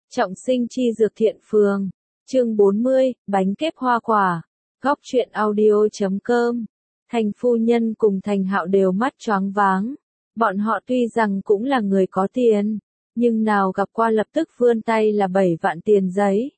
Trọng sinh chi dược thiện phường. Chương 40, bánh kép hoa quả. Góc truyện audio.com. Thành phu nhân cùng Thành Hạo đều mắt choáng váng. Bọn họ tuy rằng cũng là người có tiền, nhưng nào gặp qua lập tức vươn tay là 7 vạn tiền giấy.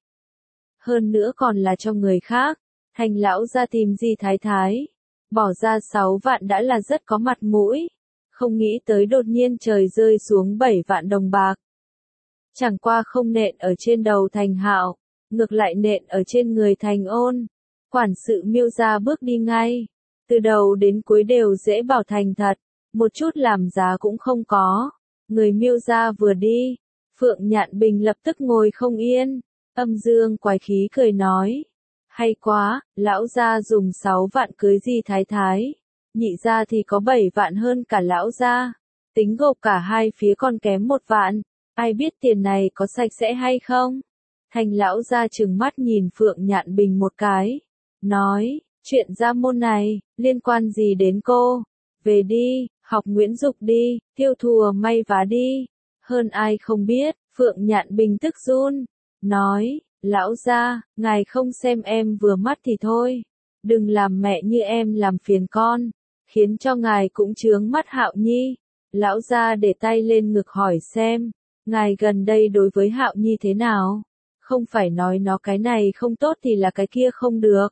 Hơn nữa còn là cho người khác. Thành lão ra tìm Di Thái Thái, bỏ ra 6 vạn đã là rất có mặt mũi. Không nghĩ tới đột nhiên trời rơi xuống 7 vạn đồng bạc. Chẳng qua không nện ở trên đầu Thành Hạo, ngược lại nện ở trên người Thành Ôn. Quản sự Miêu gia bước đi ngay, từ đầu đến cuối đều dễ bảo thành thật, một chút làm giá cũng không có. Người Miêu gia vừa đi, Phượng Nhạn Bình lập tức ngồi không yên, âm dương quái khí cười nói: hay quá, lão gia dùng 6 vạn cưới Di Thái Thái, nhị gia thì có 7 vạn hơn cả lão gia, tính gộp cả hai phía còn kém 1 vạn. Ai biết tiền này có sạch sẽ hay không? Thành lão ra trừng mắt nhìn Phượng Nhạn Bình một cái, nói: chuyện gia môn này, liên quan gì đến cô? Về đi, học Nguyễn Dục đi, tiêu thùa may vá đi. Hơn ai không biết, Phượng Nhạn Bình tức run, nói: lão gia, ngài không xem em vừa mắt thì thôi, đừng làm mẹ như em làm phiền con, khiến cho ngài cũng chướng mắt Hạo Nhi. Lão gia để tay lên ngực hỏi xem, ngài gần đây đối với Hạo Nhi thế nào? Không phải nói nó cái này không tốt thì là cái kia không được.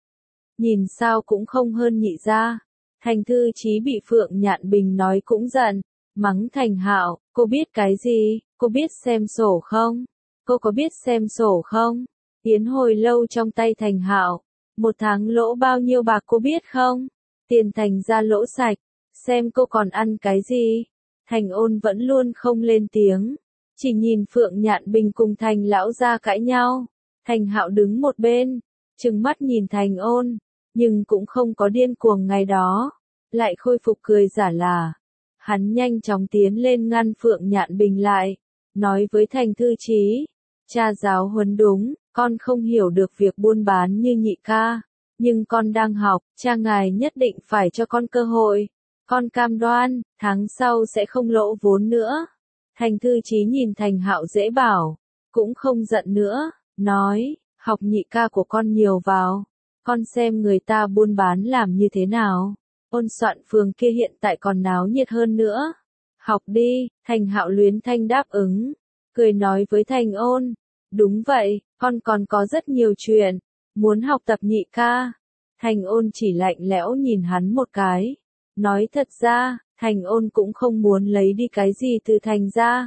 Nhìn sao cũng không hơn nhị gia. Thành Thư Chí bị Phượng Nhạn Bình nói cũng giận, mắng Thành Hạo: cô biết cái gì? Cô biết xem sổ không? Cô có biết xem sổ không? Yến Hồi Lâu trong tay Thành Hạo, 1 tháng lỗ bao nhiêu bạc cô biết không? Tiền Thành ra lỗ sạch, xem cô còn ăn cái gì? Thành Ôn vẫn luôn không lên tiếng, chỉ nhìn Phượng Nhạn Bình cùng Thành lão gia cãi nhau. Thành Hạo đứng một bên, trừng mắt nhìn Thành Ôn, nhưng cũng không có điên cuồng ngày đó, lại khôi phục cười giả là. Hắn nhanh chóng tiến lên ngăn Phượng Nhạn Bình lại, nói với Thành Thư Chí: cha giáo huấn đúng, con không hiểu được việc buôn bán như nhị ca, nhưng con đang học, cha ngài nhất định phải cho con cơ hội. Con cam đoan, tháng sau sẽ không lỗ vốn nữa. Thành Thư Chí nhìn Thành Hạo dễ bảo, cũng không giận nữa, nói: học nhị ca của con nhiều vào, con xem người ta buôn bán làm như thế nào. Ôn Soạn phường kia hiện tại còn náo nhiệt hơn nữa. Học đi. Thành Hạo luyến thanh đáp ứng, cười nói với Thành Ôn: đúng vậy, con còn có rất nhiều chuyện muốn học tập nhị ca. Thành Ôn chỉ lạnh lẽo nhìn hắn một cái, nói: thật ra, Thành Ôn cũng không muốn lấy đi cái gì từ Thành ra.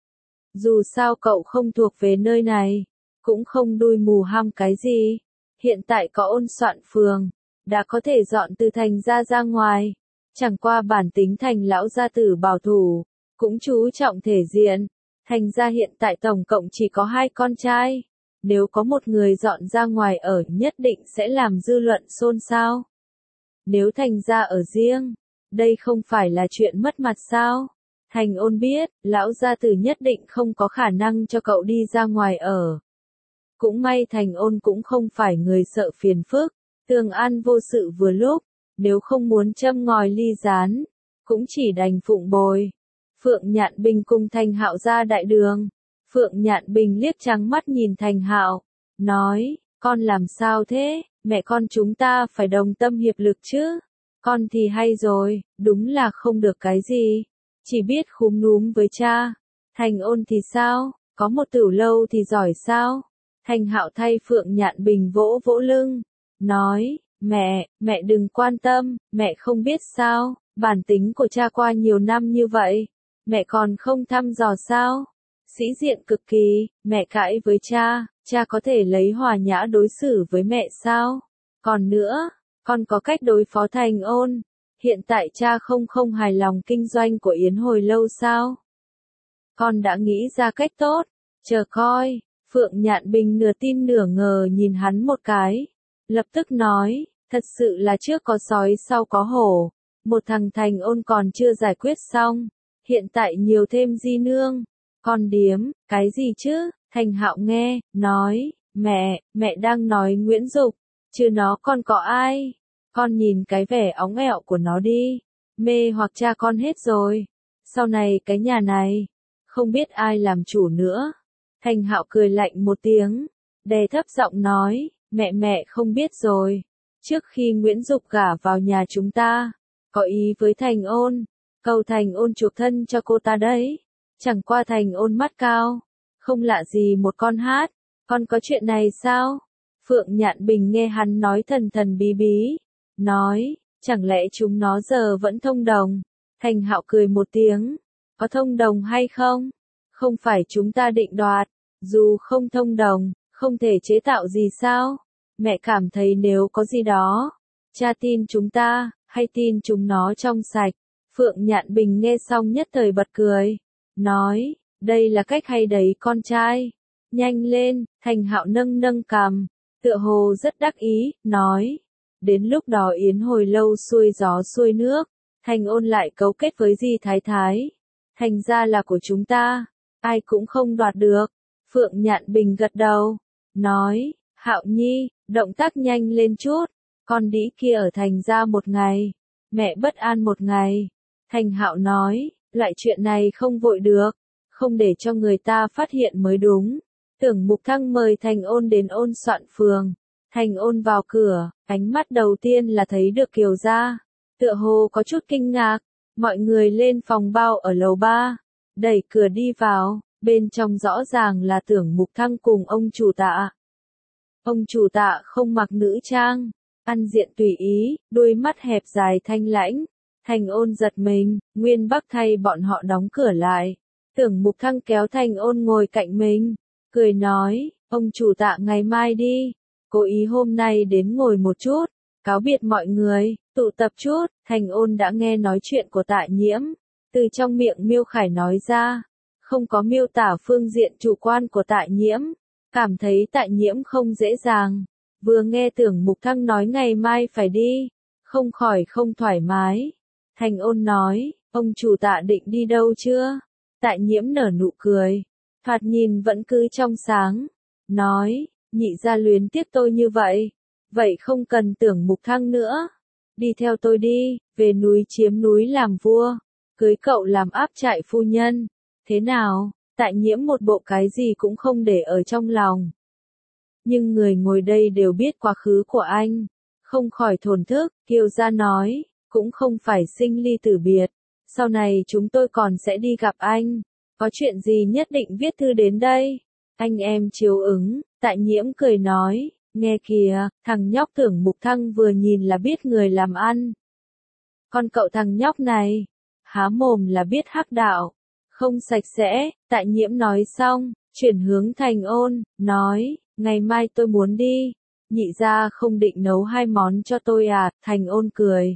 Dù sao cậu không thuộc về nơi này, cũng không đuôi mù ham cái gì. Hiện tại có Ôn Soạn phường, đã có thể dọn từ Thành ra ngoài. Chẳng qua bản tính Thành lão gia tử bảo thủ, cũng chú trọng thể diện. Thành ra hiện tại tổng cộng chỉ có 2 con trai. Nếu có một người dọn ra ngoài ở nhất định sẽ làm dư luận xôn xao. Nếu Thành ra ở riêng, đây không phải là chuyện mất mặt sao? Thành Ôn biết, lão gia tử nhất định không có khả năng cho cậu đi ra ngoài ở. Cũng may Thành Ôn cũng không phải người sợ phiền phức, tương an vô sự vừa lúc, nếu không muốn châm ngòi ly gián, cũng chỉ đành phụng bồi. Phượng Nhạn Bình cùng Thành Hạo ra đại đường. Phượng Nhạn Bình liếc trắng mắt nhìn Thành Hạo, nói: con làm sao thế, mẹ con chúng ta phải đồng tâm hiệp lực chứ. Con thì hay rồi, đúng là không được cái gì, chỉ biết khúm núm với cha. Thành Ôn thì sao, có một tửu lâu thì giỏi sao? Thành Hạo thay Phượng Nhạn Bình vỗ vỗ lưng, nói: mẹ đừng quan tâm, mẹ không biết sao, bản tính của cha qua nhiều năm như vậy, mẹ còn không thăm dò sao? Sĩ diện cực kỳ, mẹ cãi với cha có thể lấy hòa nhã đối xử với mẹ sao? Còn nữa, con có cách đối phó Thành Ôn. Hiện tại cha không hài lòng kinh doanh của Yến Hồi Lâu sao? Con đã nghĩ ra cách tốt, chờ coi. Phượng Nhạn Bình nửa tin nửa ngờ nhìn hắn một cái, lập tức nói: thật sự là trước có sói sau có hổ, một thằng Thành Ôn còn chưa giải quyết xong, hiện tại nhiều thêm Di nương. Con điếm, cái gì chứ? Thành Hạo nghe, nói: mẹ đang nói Nguyễn Dục, chứ nó con có ai? Con nhìn cái vẻ óng ẹo của nó đi, mê hoặc cha con hết rồi. Sau này cái nhà này, không biết ai làm chủ nữa. Thành Hạo cười lạnh một tiếng, đè thấp giọng nói, mẹ không biết rồi. Trước khi Nguyễn Dục gả vào nhà chúng ta, có ý với Thành Ôn, cầu Thành Ôn chuộc thân cho cô ta đấy. Chẳng qua Thành Ôn mắt cao, không lạ gì một con hát, con có chuyện này sao? Phượng Nhạn Bình nghe hắn nói thần thần bí bí, nói, chẳng lẽ chúng nó giờ vẫn thông đồng? Thành Hạo cười một tiếng, có thông đồng hay không? Không phải chúng ta định đoạt, dù không thông đồng, không thể chế tạo gì sao? Mẹ cảm thấy nếu có gì đó, cha tin chúng ta, hay tin chúng nó trong sạch. Phượng Nhạn Bình nghe xong nhất thời bật cười, nói, đây là cách hay đấy con trai. Nhanh lên, Thành Hạo nâng cằm, tựa hồ rất đắc ý, nói, đến lúc đó yến hồi lâu xuôi gió xuôi nước, Thành Ôn lại cấu kết với Di Thái Thái, thành ra là của chúng ta, ai cũng không đoạt được. Phượng Nhạn Bình gật đầu, nói, Hạo Nhi, động tác nhanh lên chút, con đĩ kia ở thành ra một ngày, mẹ bất an một ngày. Thành Hạo nói, loại chuyện này không vội được, không để cho người ta phát hiện mới đúng. Tưởng Mục Thăng mời Thành Ôn đến Ôn Soạn Phường. Thành Ôn vào cửa, ánh mắt đầu tiên là thấy được Kiều gia, tựa hồ có chút kinh ngạc. Mọi người lên phòng bao ở lầu 3, đẩy cửa đi vào, bên trong rõ ràng là Tưởng Mục Thăng cùng ông chủ Tạ. Ông chủ Tạ không mặc nữ trang, ăn diện tùy ý, đôi mắt hẹp dài thanh lãnh. Thành Ôn giật mình, Nguyên Bắc thay bọn họ đóng cửa lại. Tưởng Mục Thăng kéo Thành Ôn ngồi cạnh mình, cười nói, ông chủ Tạ ngày mai đi, cố ý hôm nay đến ngồi một chút, cáo biệt mọi người, tụ tập chút. Thành Ôn đã nghe nói chuyện của Tạ Nhiễm, từ trong miệng Miêu Khải nói ra, không có miêu tả phương diện chủ quan của Tạ Nhiễm, cảm thấy Tạ Nhiễm không dễ dàng. Vừa nghe Tưởng Mục Thăng nói ngày mai phải đi, không khỏi không thoải mái. Thành Ôn nói, ông chủ Tạ định đi đâu chưa? Tạ Nhiễm nở nụ cười, thoạt nhìn vẫn cứ trong sáng, nói, nhị gia luyến tiếc tôi như vậy, vậy không cần Tưởng Mục Thăng nữa, đi theo tôi đi, về núi chiếm núi làm vua, cưới cậu làm áp trại phu nhân, thế nào? Tạ Nhiễm một bộ cái gì cũng không để ở trong lòng. Nhưng người ngồi đây đều biết quá khứ của anh, không khỏi thổn thức. Kiều gia nói, cũng không phải sinh ly tử biệt, sau này chúng tôi còn sẽ đi gặp anh, có chuyện gì nhất định viết thư đến đây, anh em chiếu ứng. Tạ Nhiễm cười nói, nghe kìa, thằng nhóc Tưởng Mục Thăng vừa nhìn là biết người làm ăn. Con cậu thằng nhóc này, há mồm là biết hắc đạo, không sạch sẽ. Tạ Nhiễm nói xong, chuyển hướng Thành Ôn, nói, ngày mai tôi muốn đi, nhị gia không định nấu 2 món cho tôi à? Thành Ôn cười,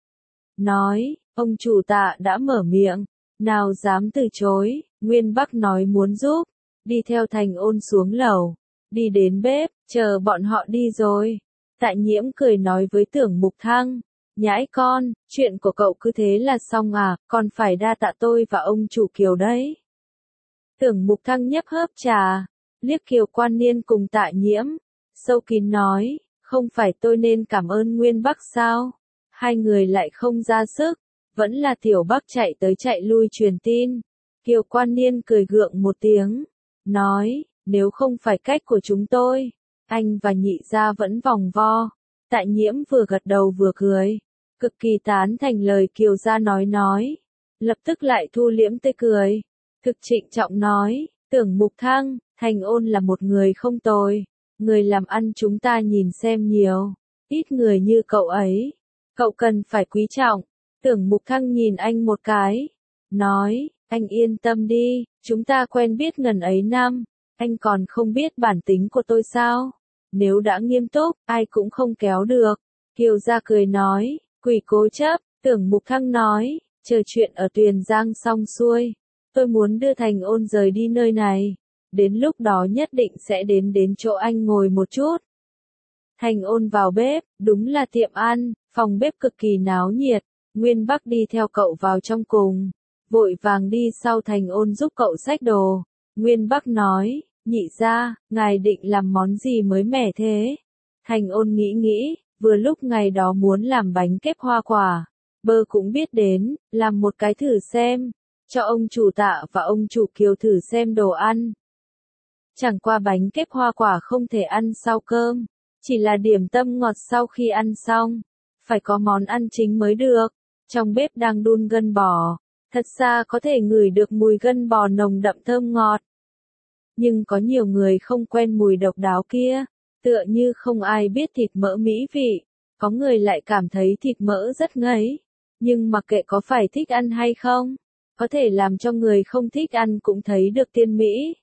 nói, ông chủ Tạ đã mở miệng, nào dám từ chối. Nguyên Bắc nói muốn giúp, đi theo Thành Ôn xuống lầu, đi đến bếp, chờ bọn họ đi rồi. Tạ Nhiễm cười nói với Tưởng Mục Thăng, nhãi con, chuyện của cậu cứ thế là xong à, còn phải đa tạ tôi và ông chủ Kiều đấy. Tưởng Mục Thăng nhấp hớp trà, liếc Kiều Quan Niên cùng Tạ Nhiễm, sâu kín nói, không phải tôi nên cảm ơn Nguyên Bắc sao? Hai người lại không ra sức, vẫn là Tiểu Bắc chạy tới chạy lui truyền tin. Kiều Quan Niên cười gượng một tiếng, nói, nếu không phải cách của chúng tôi, anh và nhị gia vẫn vòng vo. Tạ Nhiễm vừa gật đầu vừa cười, cực kỳ tán thành lời Kiều gia nói, lập tức lại thu liễm tươi cười, thực trịnh trọng nói, Tưởng Mục Thăng, Thành Ôn là một người không tồi, người làm ăn chúng ta nhìn xem nhiều, ít người như cậu ấy, cậu cần phải quý trọng. Tưởng Mục Thăng nhìn anh một cái, nói, anh yên tâm đi, chúng ta quen biết ngần ấy năm, anh còn không biết bản tính của tôi sao? Nếu đã nghiêm túc, ai cũng không kéo được. Kiều gia cười nói, quỷ cố chấp. Tưởng Mục Thăng nói, chờ chuyện ở Tuyền Giang xong xuôi, tôi muốn đưa Thành Ôn rời đi nơi này, đến lúc đó nhất định sẽ đến chỗ anh ngồi một chút. Thành Ôn vào bếp, đúng là tiệm ăn, phòng bếp cực kỳ náo nhiệt. Nguyên Bắc đi theo cậu vào trong cùng, vội vàng đi sau Thành Ôn giúp cậu xách đồ. Nguyên Bắc nói, nhị gia, ngài định làm món gì mới mẻ thế? Thành Ôn nghĩ, vừa lúc ngày đó muốn làm bánh kếp hoa quả, bơ cũng biết đến, làm một cái thử xem, cho ông chủ Tạ và ông chủ Kiều thử xem đồ ăn. Chẳng qua bánh kếp hoa quả không thể ăn sau cơm, chỉ là điểm tâm ngọt sau khi ăn xong. Phải có món ăn chính mới được. Trong bếp đang đun gân bò, thật ra có thể ngửi được mùi gân bò nồng đậm thơm ngọt. Nhưng có nhiều người không quen mùi độc đáo kia, tựa như không ai biết thịt mỡ mỹ vị, có người lại cảm thấy thịt mỡ rất ngấy. Nhưng mặc kệ có phải thích ăn hay không, có thể làm cho người không thích ăn cũng thấy được tiên mỹ.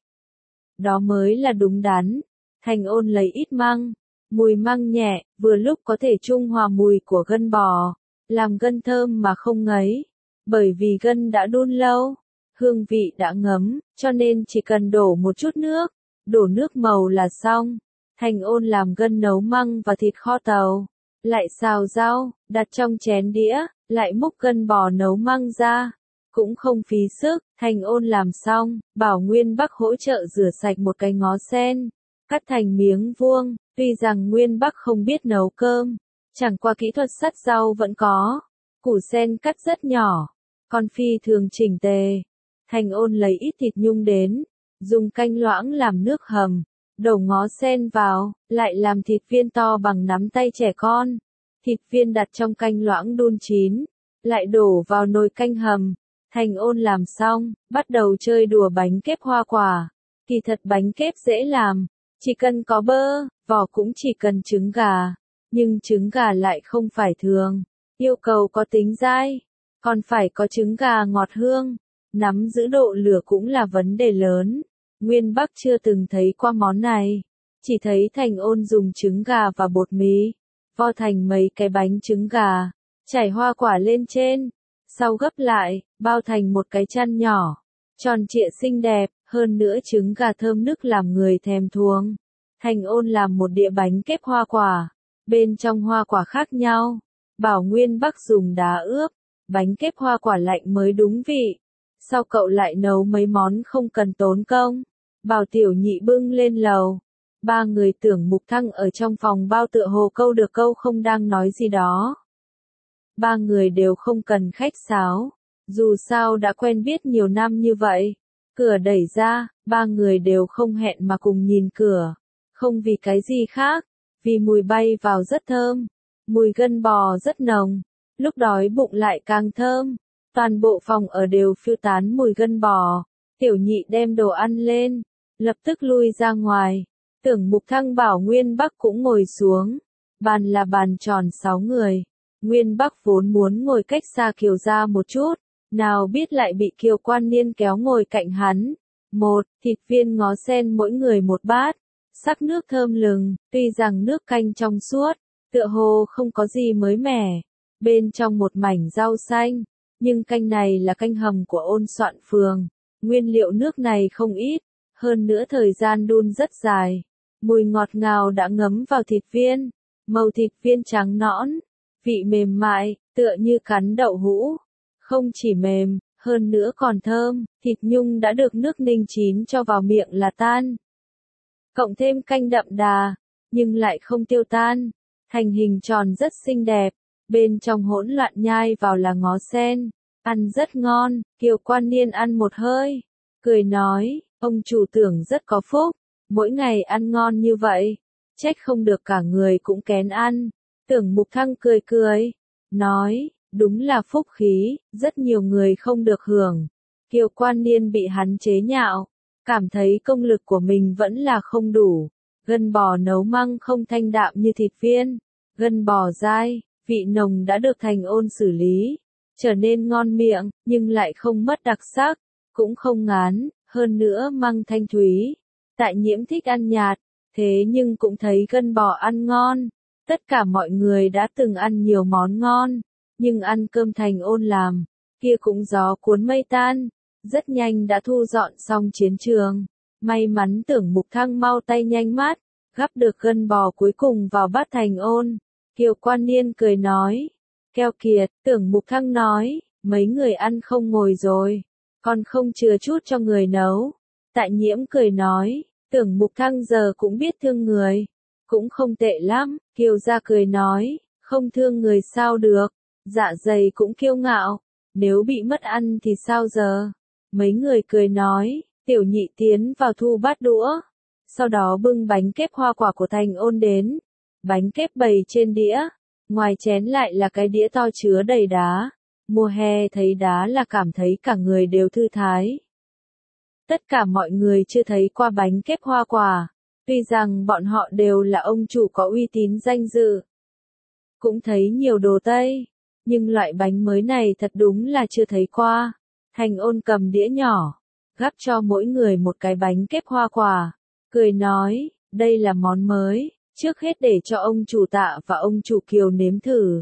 Đó mới là đúng đắn. Thành Ôn lấy ít măng, mùi măng nhẹ, vừa lúc có thể trung hòa mùi của gân bò, làm gân thơm mà không ngấy. Bởi vì gân đã đun lâu, hương vị đã ngấm, cho nên chỉ cần đổ một chút nước, đổ nước màu là xong. Thành Ôn làm gân nấu măng và thịt kho tàu, lại xào rau, đặt trong chén đĩa, lại múc gân bò nấu măng ra. Cũng không phí sức, Thành Ôn làm xong, bảo Nguyên Bắc hỗ trợ rửa sạch một cái ngó sen, cắt thành miếng vuông. Tuy rằng Nguyên Bắc không biết nấu cơm, chẳng qua kỹ thuật sắt rau vẫn có. Củ sen cắt rất nhỏ, còn phi thường chỉnh tề. Thành Ôn lấy ít thịt nhung đến, dùng canh loãng làm nước hầm, đổ ngó sen vào, lại làm thịt viên to bằng nắm tay trẻ con. Thịt viên đặt trong canh loãng đun chín, lại đổ vào nồi canh hầm. Thành Ôn làm xong, bắt đầu chơi đùa bánh kếp hoa quả. Kỳ thật bánh kếp dễ làm, chỉ cần có bơ, vỏ cũng chỉ cần trứng gà. Nhưng trứng gà lại không phải thường, yêu cầu có tính dai, còn phải có trứng gà ngọt hương. Nắm giữ độ lửa cũng là vấn đề lớn. Nguyên Bắc chưa từng thấy qua món này, chỉ thấy Thành Ôn dùng trứng gà và bột mì, vo thành mấy cái bánh trứng gà, trải hoa quả lên trên, sau gấp lại, bao thành một cái chăn nhỏ, tròn trịa xinh đẹp, hơn nữa trứng gà thơm nức làm người thèm thuồng. Thành Ôn làm một đĩa bánh kếp hoa quả, bên trong hoa quả khác nhau, bảo Nguyên Bắc dùng đá ướp, bánh kếp hoa quả lạnh mới đúng vị. Sau cậu lại nấu mấy món không cần tốn công, bảo Tiểu Nhị bưng lên lầu. Ba người Tưởng Mục Thăng ở trong phòng bao tựa hồ câu được câu không đang nói gì đó. Ba người đều không cần khách sáo, dù sao đã quen biết nhiều năm như vậy. Cửa đẩy ra, ba người đều không hẹn mà cùng nhìn cửa, không vì cái gì khác, vì mùi bay vào rất thơm, mùi gân bò rất nồng, lúc đói bụng lại càng thơm. Toàn bộ phòng ở đều phiêu tán mùi gân bò. Tiểu Nhị đem đồ ăn lên, lập tức lui ra ngoài. Tưởng Mục Thăng bảo Nguyên Bắc cũng ngồi xuống. Bàn là bàn tròn 6 người. Nguyên Bắc vốn muốn ngồi cách xa Kiều gia một chút, nào biết lại bị Kiều Quan Niên kéo ngồi cạnh hắn. Một, thịt viên ngó sen mỗi người một bát, sắc nước thơm lừng, tuy rằng nước canh trong suốt, tựa hồ không có gì mới mẻ. Bên trong một mảnh rau xanh. Nhưng canh này là canh hầm của Ôn Soạn Phường, nguyên liệu nước này không ít, hơn nữa thời gian đun rất dài. Mùi ngọt ngào đã ngấm vào thịt viên, màu thịt viên trắng nõn, vị mềm mại, tựa như cắn đậu hũ. Không chỉ mềm, hơn nữa còn thơm, thịt nhung đã được nước ninh chín cho vào miệng là tan. Cộng thêm canh đậm đà, nhưng lại không tiêu tan, thành hình tròn rất xinh đẹp. Bên trong hỗn loạn nhai vào là ngó sen, ăn rất ngon. Kiều Quan Niên ăn một hơi, cười nói, ông chủ Tưởng rất có phúc, mỗi ngày ăn ngon như vậy, trách không được cả người cũng kén ăn. Tưởng Mục Thăng cười cười, nói, đúng là phúc khí, rất nhiều người không được hưởng. Kiều Quan Niên bị hắn chế nhạo, cảm thấy công lực của mình vẫn là không đủ. Gân bò nấu măng không thanh đạm như thịt viên, gân bò dai, vị nồng đã được Thành Ôn xử lý, trở nên ngon miệng, nhưng lại không mất đặc sắc, cũng không ngán, hơn nữa măng thanh thúy. Tại Nhiễm thích ăn nhạt, thế nhưng cũng thấy gân bò ăn ngon. Tất cả mọi người đã từng ăn nhiều món ngon, nhưng ăn cơm Thành Ôn làm, kia cũng gió cuốn mây tan, rất nhanh đã thu dọn xong chiến trường. May mắn Tưởng Mục Thăng mau tay nhanh mắt, gắp được gân bò cuối cùng vào bát Thành Ôn. Kiều Quan Niên cười nói, keo kiệt. Tưởng Mục Thăng nói, mấy người ăn không ngồi rồi, còn không chừa chút cho người nấu. Tại Nhiễm cười nói, Tưởng Mục Thăng giờ cũng biết thương người, cũng không tệ lắm. Kiều gia cười nói, không thương người sao được, dạ dày cũng kiêu ngạo, nếu bị mất ăn thì sao giờ. Mấy người cười nói, Tiểu Nhị tiến vào thu bát đũa, sau đó bưng bánh kép hoa quả của Thành Ôn đến. Bánh kép bày trên đĩa, ngoài chén lại là cái đĩa to chứa đầy đá. Mùa hè thấy đá là cảm thấy cả người đều thư thái. Tất cả mọi người chưa thấy qua bánh kép hoa quả, tuy rằng bọn họ đều là ông chủ có uy tín danh dự. Cũng thấy nhiều đồ Tây, nhưng loại bánh mới này thật đúng là chưa thấy qua. Thành Ôn cầm đĩa nhỏ, gắp cho mỗi người một cái bánh kép hoa quả, cười nói, đây là món mới, trước hết để cho ông chủ Tạ và ông chủ Kiều nếm thử.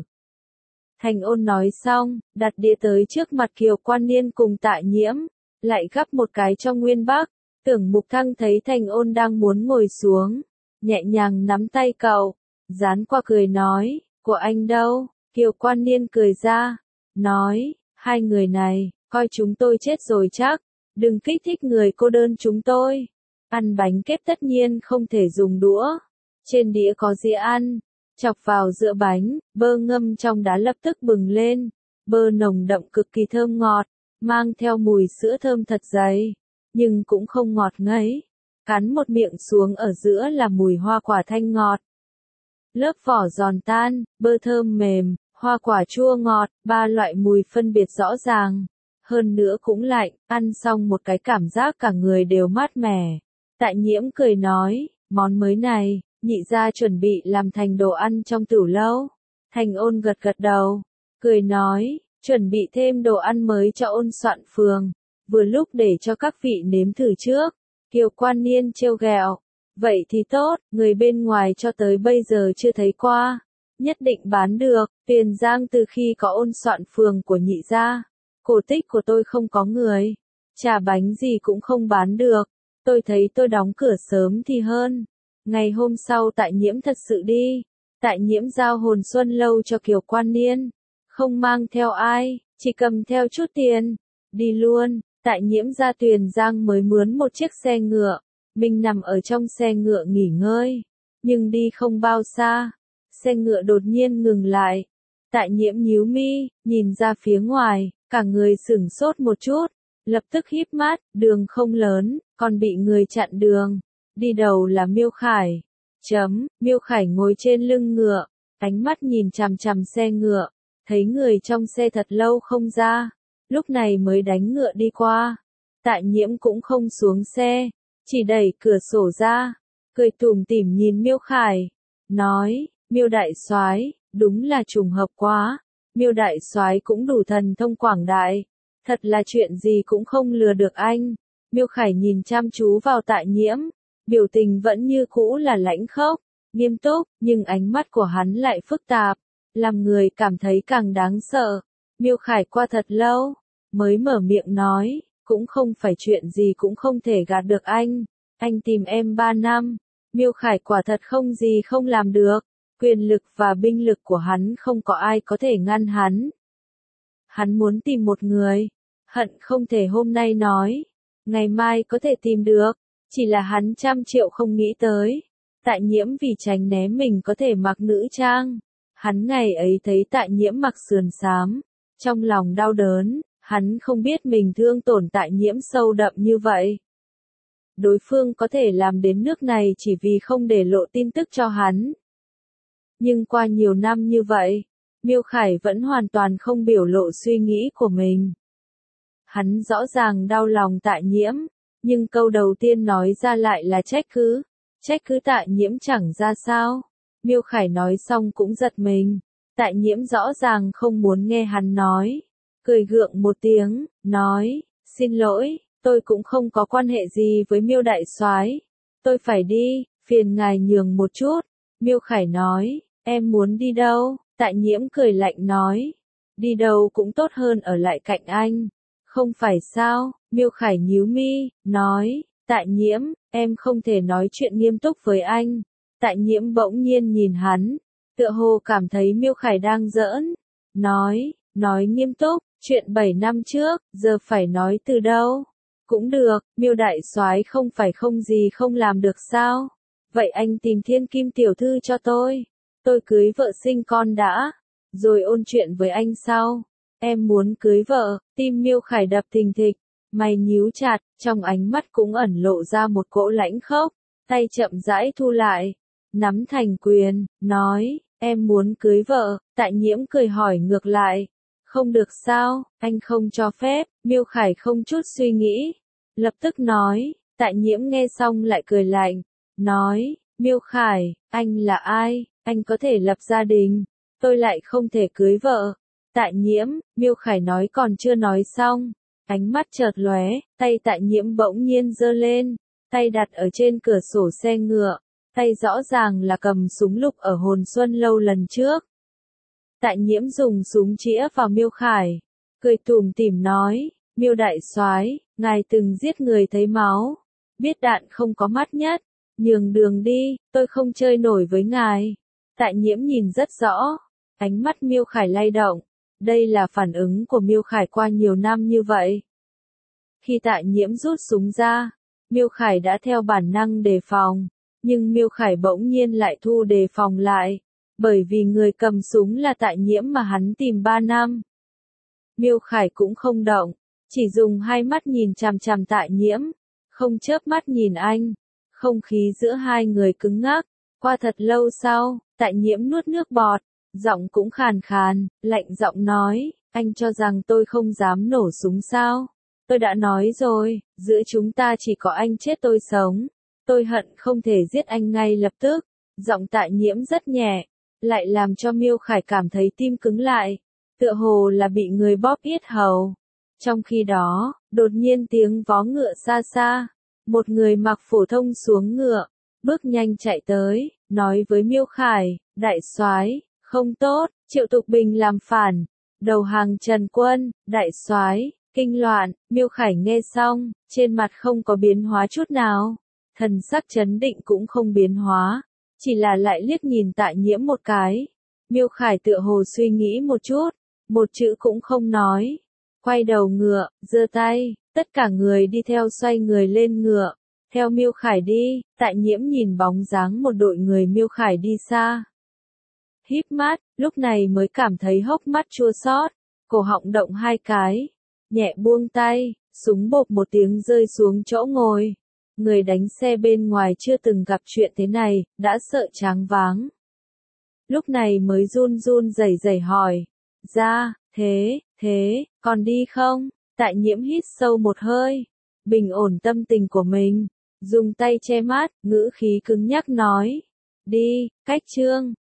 Thành Ôn nói xong, đặt đĩa tới trước mặt Kiều Quan Niên cùng Tạ Nhiễm, lại gắp một cái cho Nguyên Bắc. Tưởng Mục Thăng thấy Thành Ôn đang muốn ngồi xuống, nhẹ nhàng nắm tay cậu, dán qua cười nói, của anh đâu? Kiều Quan Niên cười ra, nói, hai người này, coi chúng tôi chết rồi chắc, đừng kích thích người cô đơn chúng tôi. Ăn bánh kép tất nhiên không thể dùng đũa, trên đĩa có dĩa ăn, chọc vào giữa bánh, bơ ngâm trong đá lập tức bừng lên, bơ nồng đậm cực kỳ thơm ngọt, mang theo mùi sữa thơm thật dày, nhưng cũng không ngọt ngấy. Cắn một miệng xuống ở giữa là mùi hoa quả thanh ngọt. Lớp vỏ giòn tan, bơ thơm mềm, hoa quả chua ngọt, ba loại mùi phân biệt rõ ràng. Hơn nữa cũng lạnh, ăn xong một cái cảm giác cả người đều mát mẻ. Tạ Nhiễm cười nói, món mới này, nhị gia chuẩn bị làm thành đồ ăn trong tửu lâu. Thành Ôn gật gật đầu, cười nói, chuẩn bị thêm đồ ăn mới cho Ôn Soạn Phường, vừa lúc để cho các vị nếm thử trước. Kiều Quan Niên trêu ghẹo, vậy thì tốt, người bên ngoài cho tới bây giờ chưa thấy qua, nhất định bán được. Tiền Giang từ khi có Ôn Soạn Phường của nhị gia, cổ tích của tôi không có người, trà bánh gì cũng không bán được, tôi thấy tôi đóng cửa sớm thì hơn. Ngày hôm sau Tạ Nhiễm thật sự đi, Tạ Nhiễm giao Hồn Xuân Lâu cho Kiều Quan Niên, không mang theo ai, chỉ cầm theo chút tiền, đi luôn. Tạ Nhiễm ra Tuyền Giang mới mướn một chiếc xe ngựa, mình nằm ở trong xe ngựa nghỉ ngơi, nhưng đi không bao xa, xe ngựa đột nhiên ngừng lại. Tạ Nhiễm nhíu mi, nhìn ra phía ngoài, cả người sửng sốt một chút, lập tức híp mắt, đường không lớn, còn bị người chặn đường. Đi đầu là Miêu Khải. Miêu Khải ngồi trên lưng ngựa, ánh mắt nhìn chằm chằm xe ngựa, thấy người trong xe thật lâu không ra, lúc này mới đánh ngựa đi qua. Tạ Nhiễm cũng không xuống xe, chỉ đẩy cửa sổ ra, cười tủm tỉm nhìn Miêu Khải, nói, Miêu đại soái, đúng là trùng hợp quá, Miêu đại soái cũng đủ thần thông quảng đại, thật là chuyện gì cũng không lừa được anh. Miêu Khải nhìn chăm chú vào Tạ Nhiễm, biểu tình vẫn như cũ là lãnh khốc, nghiêm túc, nhưng ánh mắt của hắn lại phức tạp, làm người cảm thấy càng đáng sợ. Miêu Khải qua thật lâu, mới mở miệng nói, cũng không phải chuyện gì cũng không thể gạt được anh tìm em 3 năm. Miêu Khải quả thật không gì không làm được, quyền lực và binh lực của hắn không có ai có thể ngăn hắn. Hắn muốn tìm một người, hận không thể hôm nay nói, ngày mai có thể tìm được, chỉ là hắn trăm triệu không nghĩ tới. Tạ Nhiễm vì tránh né mình có thể mặc nữ trang, hắn ngày ấy thấy Tạ Nhiễm mặc sườn xám, trong lòng đau đớn, hắn không biết mình thương tổn Tạ Nhiễm sâu đậm như vậy. Đối phương có thể làm đến nước này chỉ vì không để lộ tin tức cho hắn. Nhưng qua nhiều năm như vậy, Miêu Khải vẫn hoàn toàn không biểu lộ suy nghĩ của mình. Hắn rõ ràng đau lòng Tạ Nhiễm, nhưng câu đầu tiên nói ra lại là trách cứ Tạ Nhiễm chẳng ra sao. Miêu Khải nói xong cũng giật mình, Tạ Nhiễm rõ ràng không muốn nghe hắn nói, cười gượng một tiếng, nói, xin lỗi, tôi cũng không có quan hệ gì với Miêu đại soái, tôi phải đi, phiền ngài nhường một chút. Miêu Khải nói, em muốn đi đâu? Tạ Nhiễm cười lạnh nói, đi đâu cũng tốt hơn ở lại cạnh anh, không phải sao? Miêu Khải nhíu mi, nói, Tạ Nhiễm, em không thể nói chuyện nghiêm túc với anh. Tạ Nhiễm bỗng nhiên nhìn hắn, tựa hồ cảm thấy Miêu Khải đang giỡn, nói nghiêm túc, chuyện 7 năm trước, giờ phải nói từ đâu? Cũng được, Miêu đại soái không phải không gì không làm được sao? Vậy anh tìm Thiên Kim tiểu thư cho tôi cưới vợ sinh con đã, rồi ôn chuyện với anh sau. Em muốn cưới vợ. Tim Miêu Khải đập thình thịch, mày nhíu chặt, trong ánh mắt cũng ẩn lộ ra một cỗ lãnh khốc. tay chậm rãi thu lại, nắm thành quyền, nói, em muốn cưới vợ. Tại Nhiễm cười hỏi ngược lại, không được sao, anh không cho phép. Miêu Khải không chút suy nghĩ, lập tức nói. Tại Nhiễm nghe xong lại cười lạnh, nói, Miêu Khải, anh là ai, anh có thể lập gia đình, tôi lại không thể cưới vợ. Tại Nhiễm, Miêu Khải nói còn chưa nói xong, ánh mắt chợt lóe, tay Tại Nhiễm bỗng nhiên giơ lên, tay đặt ở trên cửa sổ xe ngựa, tay rõ ràng là cầm súng lục ở Hồn Xuân Lâu lần trước. Tại Nhiễm dùng súng chĩa vào Miêu Khải, cười tủm tỉm nói, Miêu đại soái, ngài từng giết người thấy máu, biết đạn không có mắt nhất, nhường đường đi, tôi không chơi nổi với ngài. Tại Nhiễm nhìn rất rõ, ánh mắt Miêu Khải lay động, đây là phản ứng của Miêu Khải qua nhiều năm như vậy. Khi Tại Nhiễm rút súng ra, Miêu Khải đã theo bản năng đề phòng, nhưng Miêu Khải bỗng nhiên lại thu đề phòng lại, bởi vì người cầm súng là Tại Nhiễm mà hắn tìm 3 năm. Miêu Khải cũng không động, chỉ dùng hai mắt nhìn chằm chằm Tại Nhiễm, không chớp mắt nhìn anh. Không khí giữa hai người cứng ngắc, qua thật lâu sau, Tại Nhiễm nuốt nước bọt, giọng cũng khàn khàn, lạnh giọng nói, anh cho rằng tôi không dám nổ súng sao? Tôi đã nói rồi, giữa chúng ta chỉ có anh chết tôi sống. Tôi hận không thể giết anh ngay lập tức. Giọng Tại Nhiễm rất nhẹ, lại làm cho Miêu Khải cảm thấy tim cứng lại, tựa hồ là bị người bóp yết hầu. Trong khi đó, đột nhiên tiếng vó ngựa xa xa, một người mặc phổ thông xuống ngựa, bước nhanh chạy tới, nói với Miêu Khải, đại soái, không tốt, Triệu Tục Bình làm phản, đầu hàng Trần Quân. Đại soái, kinh loạn. Miêu Khải nghe xong, trên mặt không có biến hóa chút nào, thần sắc trấn định cũng không biến hóa, chỉ là lại liếc nhìn Tại Nhiễm một cái. Miêu Khải tựa hồ suy nghĩ một chút, một chữ cũng không nói, quay đầu ngựa, giơ tay, tất cả người đi theo xoay người lên ngựa, theo Miêu Khải đi. Tại Nhiễm nhìn bóng dáng một đội người Miêu Khải đi xa, híp mắt, lúc này mới cảm thấy hốc mắt chua xót, cổ họng động hai cái, nhẹ buông tay, súng bộp một tiếng rơi xuống chỗ ngồi. Người đánh xe bên ngoài chưa từng gặp chuyện thế này, đã sợ choáng váng. Lúc này mới run run rẩy rẩy hỏi, ra, thế, còn đi không? Tại Nhiễm hít sâu một hơi, bình ổn tâm tình của mình, dùng tay che mắt, ngữ khí cứng nhắc nói, đi, cách Trương.